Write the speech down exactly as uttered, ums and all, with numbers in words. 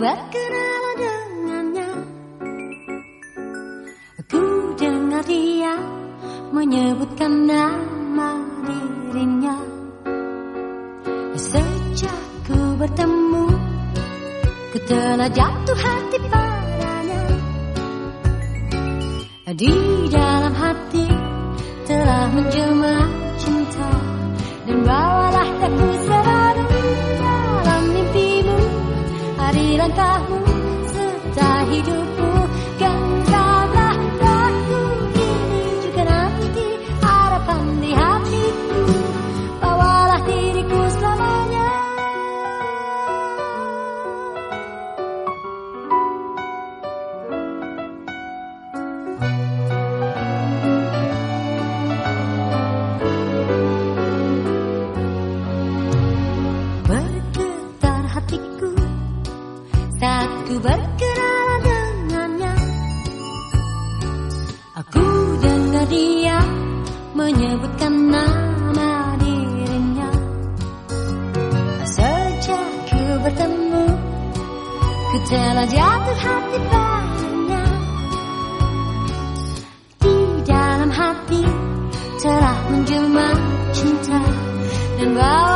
berkenalan dengannya, aku dengar dia menyebutkan nama dirinya. Sejak ku bertemu, ku telah jatuh hati padanya. Di dalam hati telah menjelma cinta, dan bawalah aku selalu dalam mimpimu, hari langkahmu serta hidupmu. Genggamlah aku kini juga nanti, harapan di hatiku, bawalah diriku selamanya. Bergetar hatiku saat ku berkenalan dengannya, aku dengar dia menyebutkan nama dirinya. Sejak ku bertemu, ku telah jatuh hati padanya. Di dalam hati telah menjelma cinta, dan bawa